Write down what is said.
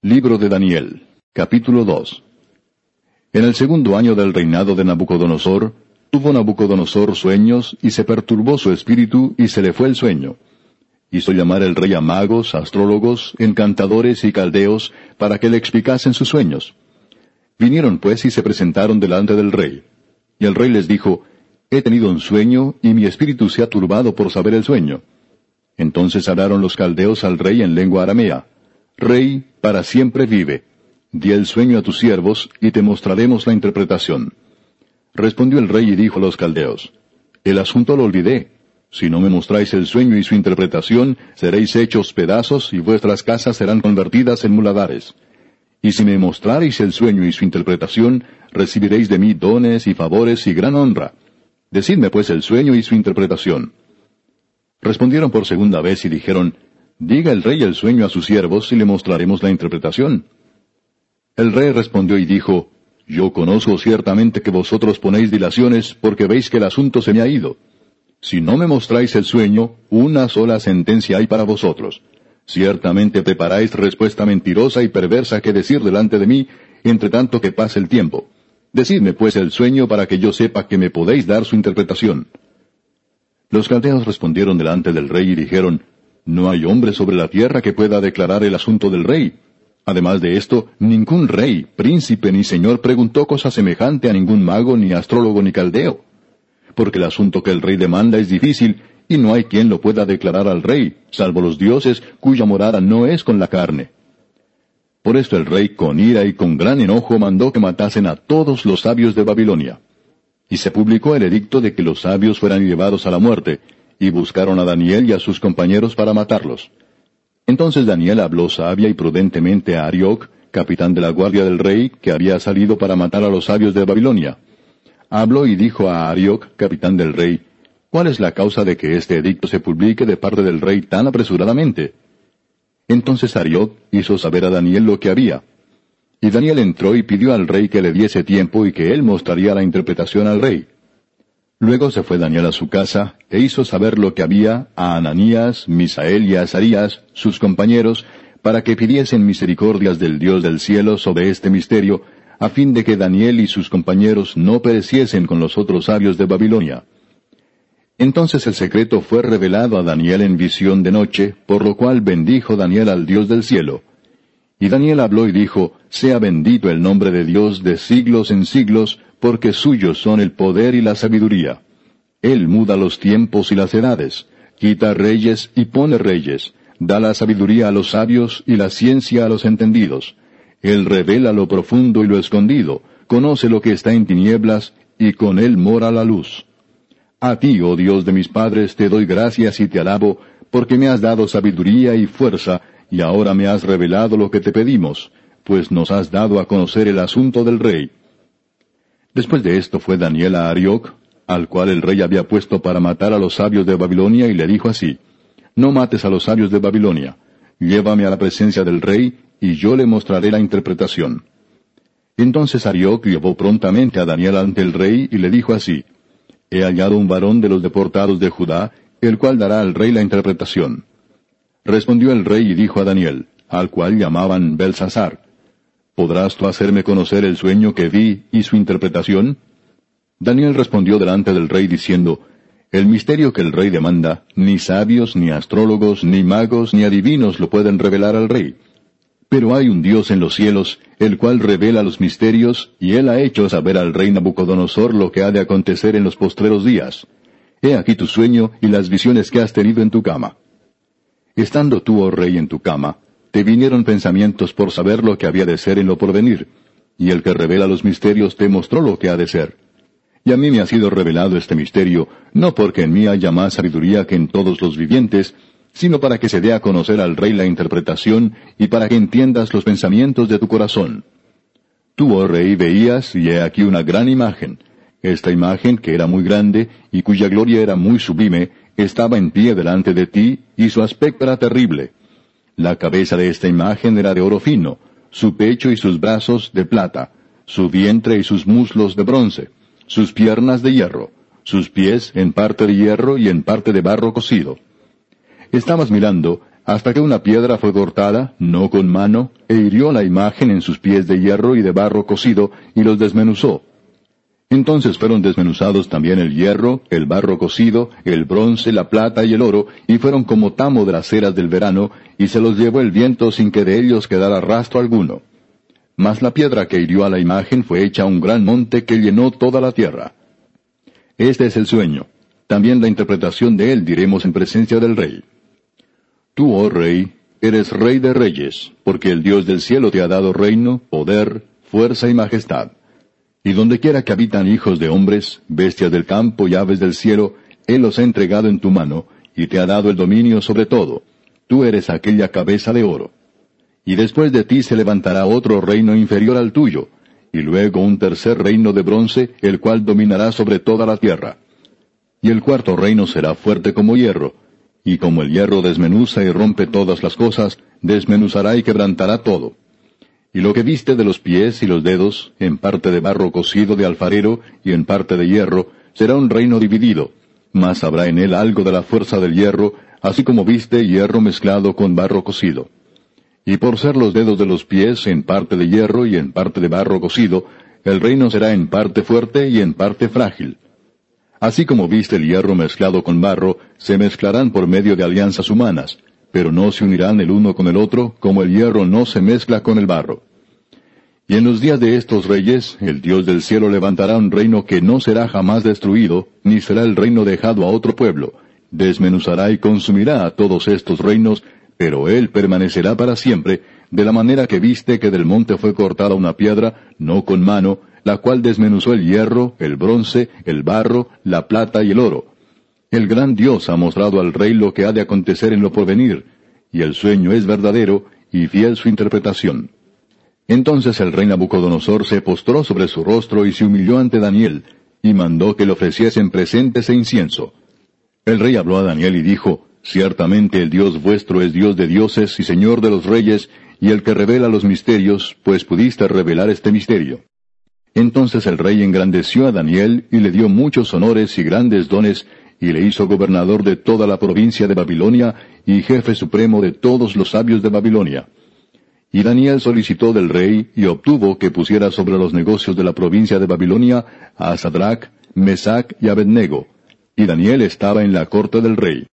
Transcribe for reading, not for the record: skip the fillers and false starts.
Libro de Daniel, capítulo 2. En el segundo año del reinado de Nabucodonosor, tuvo Nabucodonosor sueños, y se perturbó su espíritu, y se le fue el sueño. Hizo llamar el rey a magos, astrólogos, encantadores y caldeos, para que le explicasen sus sueños. Vinieron pues y se presentaron delante del rey. Y el rey les dijo, He tenido un sueño, y mi espíritu se ha turbado por saber el sueño. Entonces hablaron los caldeos al rey en lengua aramea. Rey, para siempre vive. Di el sueño a tus siervos, y te mostraremos la interpretación. Respondió el rey y dijo a los caldeos, El asunto lo olvidé. Si no me mostráis el sueño y su interpretación, seréis hechos pedazos, y vuestras casas serán convertidas en muladares. Y si me mostraréis el sueño y su interpretación, recibiréis de mí dones y favores y gran honra. Decidme pues el sueño y su interpretación. Respondieron por segunda vez y dijeron, Diga el rey el sueño a sus siervos, y le mostraremos la interpretación. El rey respondió y dijo, Yo conozco ciertamente que vosotros ponéis dilaciones, porque veis que el asunto se me ha ido. Si no me mostráis el sueño, una sola sentencia hay para vosotros. Ciertamente preparáis respuesta mentirosa y perversa que decir delante de mí, entre tanto que pase el tiempo. Decidme pues el sueño para que yo sepa que me podéis dar su interpretación. Los caldeos respondieron delante del rey y dijeron, No hay hombre sobre la tierra que pueda declarar el asunto del rey. Además de esto, ningún rey, príncipe ni señor preguntó cosa semejante a ningún mago, ni astrólogo, ni caldeo. Porque el asunto que el rey demanda es difícil, y no hay quien lo pueda declarar al rey, salvo los dioses, cuya morada no es con la carne. Por esto el rey con ira y con gran enojo mandó que matasen a todos los sabios de Babilonia. Y se publicó el edicto de que los sabios fueran llevados a la muerte, y buscaron a Daniel y a sus compañeros para matarlos. Entonces Daniel habló sabia y prudentemente a Arioc, capitán de la guardia del rey, que había salido para matar a los sabios de Babilonia. Habló y dijo a Arioc, capitán del rey, ¿Cuál es la causa de que este edicto se publique de parte del rey tan apresuradamente? Entonces Arioc hizo saber a Daniel lo que había. Y Daniel entró y pidió al rey que le diese tiempo y que él mostraría la interpretación al rey. Luego se fue Daniel a su casa, e hizo saber lo que había a Ananías, Misael y a Azarías, sus compañeros, para que pidiesen misericordias del Dios del cielo sobre este misterio, a fin de que Daniel y sus compañeros no pereciesen con los otros sabios de Babilonia. Entonces el secreto fue revelado a Daniel en visión de noche, por lo cual bendijo Daniel al Dios del cielo. Y Daniel habló y dijo, Sea bendito el nombre de Dios de siglos en siglos, porque suyos son el poder y la sabiduría. Él muda los tiempos y las edades, quita reyes y pone reyes, da la sabiduría a los sabios y la ciencia a los entendidos. Él revela lo profundo y lo escondido, conoce lo que está en tinieblas, y con él mora la luz. A ti, oh Dios de mis padres, te doy gracias y te alabo, porque me has dado sabiduría y fuerza, y ahora me has revelado lo que te pedimos, pues nos has dado a conocer el asunto del rey. Después de esto fue Daniel a Arioc, al cual el rey había puesto para matar a los sabios de Babilonia, y le dijo así, No mates a los sabios de Babilonia, llévame a la presencia del rey, y yo le mostraré la interpretación. Entonces Arioc llevó prontamente a Daniel ante el rey, y le dijo así, He hallado un varón de los deportados de Judá, el cual dará al rey la interpretación. Respondió el rey y dijo a Daniel, al cual llamaban Belsasar, ¿Podrás tú hacerme conocer el sueño que vi y su interpretación? Daniel respondió delante del rey diciendo, El misterio que el rey demanda, ni sabios, ni astrólogos, ni magos, ni adivinos lo pueden revelar al rey. Pero hay un Dios en los cielos, el cual revela los misterios, y él ha hecho saber al rey Nabucodonosor lo que ha de acontecer en los postreros días. He aquí tu sueño y las visiones que has tenido en tu cama. Estando tú, oh rey, en tu cama, te vinieron pensamientos por saber lo que había de ser en lo porvenir, y el que revela los misterios te mostró lo que ha de ser. Y a mí me ha sido revelado este misterio, no porque en mí haya más sabiduría que en todos los vivientes, sino para que se dé a conocer al rey la interpretación, y para que entiendas los pensamientos de tu corazón. Tú, oh rey, veías, y he aquí una gran imagen. Esta imagen, que era muy grande, y cuya gloria era muy sublime, estaba en pie delante de ti, y su aspecto era terrible. La cabeza de esta imagen era de oro fino, su pecho y sus brazos de plata, su vientre y sus muslos de bronce, sus piernas de hierro, sus pies en parte de hierro y en parte de barro cocido. Estabas mirando, hasta que una piedra fue cortada, no con mano, e hirió la imagen en sus pies de hierro y de barro cocido, y los desmenuzó. Entonces fueron desmenuzados también el hierro, el barro cocido, el bronce, la plata y el oro, y fueron como tamo de las eras del verano, y se los llevó el viento sin que de ellos quedara rastro alguno. Mas la piedra que hirió a la imagen fue hecha un gran monte que llenó toda la tierra. Este es el sueño. También la interpretación de él diremos en presencia del rey. Tú, oh rey, eres rey de reyes, porque el Dios del cielo te ha dado reino, poder, fuerza y majestad. Y donde quiera que habitan hijos de hombres, bestias del campo y aves del cielo, Él los ha entregado en tu mano, y te ha dado el dominio sobre todo. Tú eres aquella cabeza de oro. Y después de ti se levantará otro reino inferior al tuyo, y luego un tercer reino de bronce, el cual dominará sobre toda la tierra. Y el cuarto reino será fuerte como hierro, y como el hierro desmenuza y rompe todas las cosas, desmenuzará y quebrantará todo. Y lo que viste de los pies y los dedos, en parte de barro cocido de alfarero y en parte de hierro, será un reino dividido, mas habrá en él algo de la fuerza del hierro, así como viste hierro mezclado con barro cocido. Y por ser los dedos de los pies en parte de hierro y en parte de barro cocido, el reino será en parte fuerte y en parte frágil. Así como viste el hierro mezclado con barro, se mezclarán por medio de alianzas humanas, pero no se unirán el uno con el otro, como el hierro no se mezcla con el barro. Y en los días de estos reyes, el Dios del cielo levantará un reino que no será jamás destruido, ni será el reino dejado a otro pueblo. Desmenuzará y consumirá a todos estos reinos, pero él permanecerá para siempre, de la manera que viste que del monte fue cortada una piedra, no con mano, la cual desmenuzó el hierro, el bronce, el barro, la plata y el oro. El gran Dios ha mostrado al rey lo que ha de acontecer en lo porvenir, y el sueño es verdadero, y fiel su interpretación. Entonces el rey Nabucodonosor se postró sobre su rostro y se humilló ante Daniel, y mandó que le ofreciesen presentes e incienso. El rey habló a Daniel y dijo, Ciertamente el Dios vuestro es Dios de dioses y Señor de los reyes, y el que revela los misterios, pues pudiste revelar este misterio. Entonces el rey engrandeció a Daniel, y le dio muchos honores y grandes dones, y le hizo gobernador de toda la provincia de Babilonia, y jefe supremo de todos los sabios de Babilonia. Y Daniel solicitó del rey, y obtuvo que pusiera sobre los negocios de la provincia de Babilonia a Sadrach, Mesac y Abednego. Y Daniel estaba en la corte del rey.